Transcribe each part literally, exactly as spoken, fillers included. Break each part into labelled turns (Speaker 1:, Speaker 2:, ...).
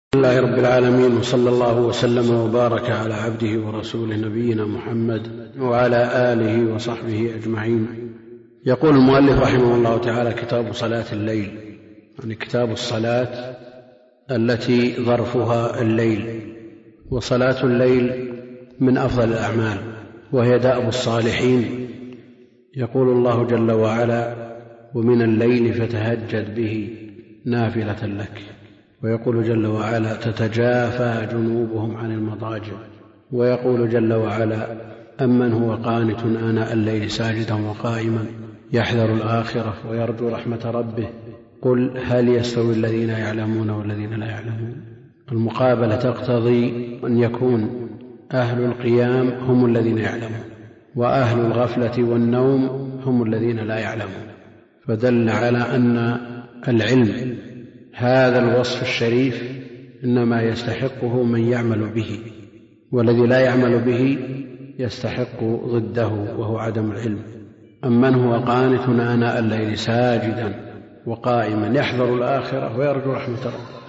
Speaker 1: الحمد لله رب العالمين، وصلى الله وسلم وبارك على عبده ورسوله نبينا محمد وعلى آله وصحبه أجمعين. يقول المؤلف رحمه الله تعالى: كتاب صلاة الليل، يعني كتاب الصلاة التي ظرفها الليل. وصلاة الليل من أفضل الأعمال، وهي دأب الصالحين. يقول الله جل وعلا: ومن الليل فتهجد به نافلة لك. ويقول جل وعلا: تتجافى جنوبهم عن المضاجع. ويقول جل وعلا: أمن هو قانت آناء الليل ساجدا وقائما يحذر الآخرة ويرجو رحمة ربه قل هل يستوي الذين يعلمون والذين لا يعلمون. المقابلة تقتضي أن يكون أهل القيام هم الذين يعلمون، وأهل الغفلة والنوم هم الذين لا يعلمون. فدل على أن العلم هذا الوصف الشريف إنما يستحقه من يعمل به، والذي لا يعمل به يستحق ضده وهو عدم العلم. أمن هو قانت آناء الليل ساجدا وقائما يحذر الآخرة ويرجو رحمة ربه.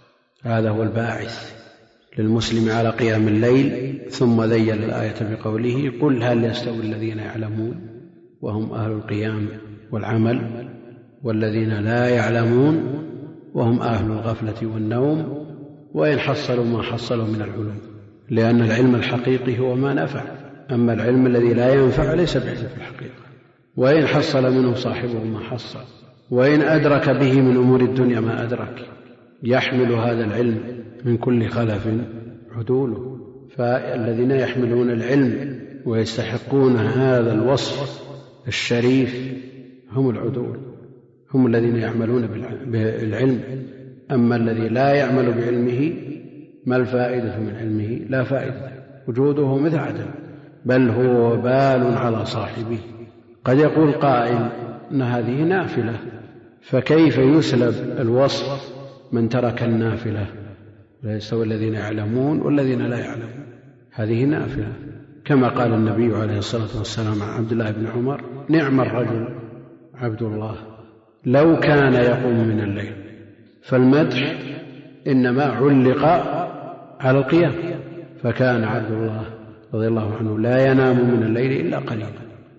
Speaker 1: هذا هو الباعث للمسلم على قيام الليل. ثم ذيل الآية بقوله: قل هل يستوي الذين يعلمون وهم أهل القيام والعمل والذين لا يعلمون وهم أهل الغفلة والنوم، وإن حصلوا ما حصلوا من العلوم، لأن العلم الحقيقي هو ما نفع. أما العلم الذي لا ينفع ليس بعلم في الحقيقة، وإن حصل منه صاحبه ما حصل، وإن أدرك به من أمور الدنيا ما أدرك. يحمل هذا العلم من كل خلف عدوله. فالذين يحملون العلم ويستحقون هذا الوصف الشريف هم العدول، هم الذين يعملون بالعلم. أما الذي لا يعمل بعلمه ما الفائدة من علمه؟ لا فائدة، وجوده مثل عدم، بل هو وبال على صاحبه. قد يقول قائل أن هذه نافلة، فكيف يسلب الوصف من ترك النافلة؟ لا يستوي الذين يعلمون والذين لا يعلمون. هذه نافلة، كما قال النبي عليه الصلاة والسلام عن عبد الله بن عمر: نعم الرجل عبد الله لو كان يقوم من الليل. فالمدح إنما علق على القيام، فكان عبد الله رضي الله عنه لا ينام من الليل إلا قليلا.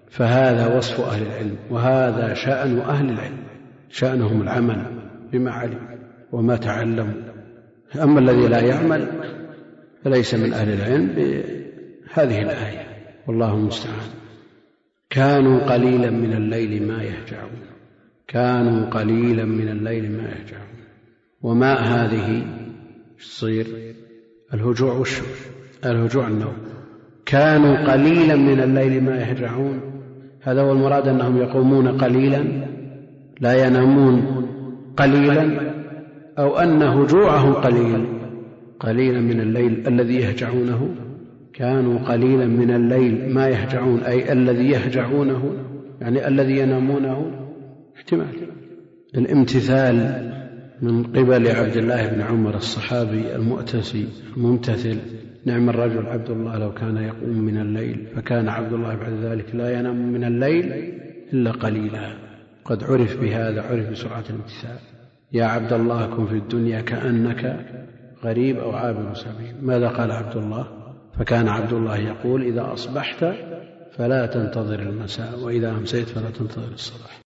Speaker 1: فهذا وصف أهل العلم، وهذا شأن أهل العلم، شأنهم العمل بما علم وما تعلموا. أما الذي لا يعمل فليس من أهل العلم بهذه الآية، والله المستعان. كانوا قليلا من الليل ما يهجعون، كانوا قليلا من الليل ما يهجعون. وماء هذه تصير الهجوع والشوع، الهجوع النوم. كانوا قليلا من الليل ما يهجعون، هذا هو المراد، أنهم يقومون قليلا لا ينامون قليلا، أو أن هجوعهم قليل، قليلا من الليل الذي يهجعونه. كانوا قليلا من الليل ما يهجعون، أي الذي يهجعونه يعني الذي ينامونه. احتمال الامتثال من قبل عبد الله بن عمر الصحابي المؤتسي الممتثل: نعم الرجل عبد الله لو كان يقوم من الليل. فكان عبد الله بعد ذلك لا ينام من الليل إلا قليلا. قد عرف بهذا، عرف بسرعة الامتثال. يا عبد الله كن في الدنيا كأنك غريب أو عابر سبيل. ماذا قال عبد الله؟ فكان عبد الله يقول: إذا أصبحت فلا تنتظر المساء، وإذا أمسيت فلا تنتظر الصباح.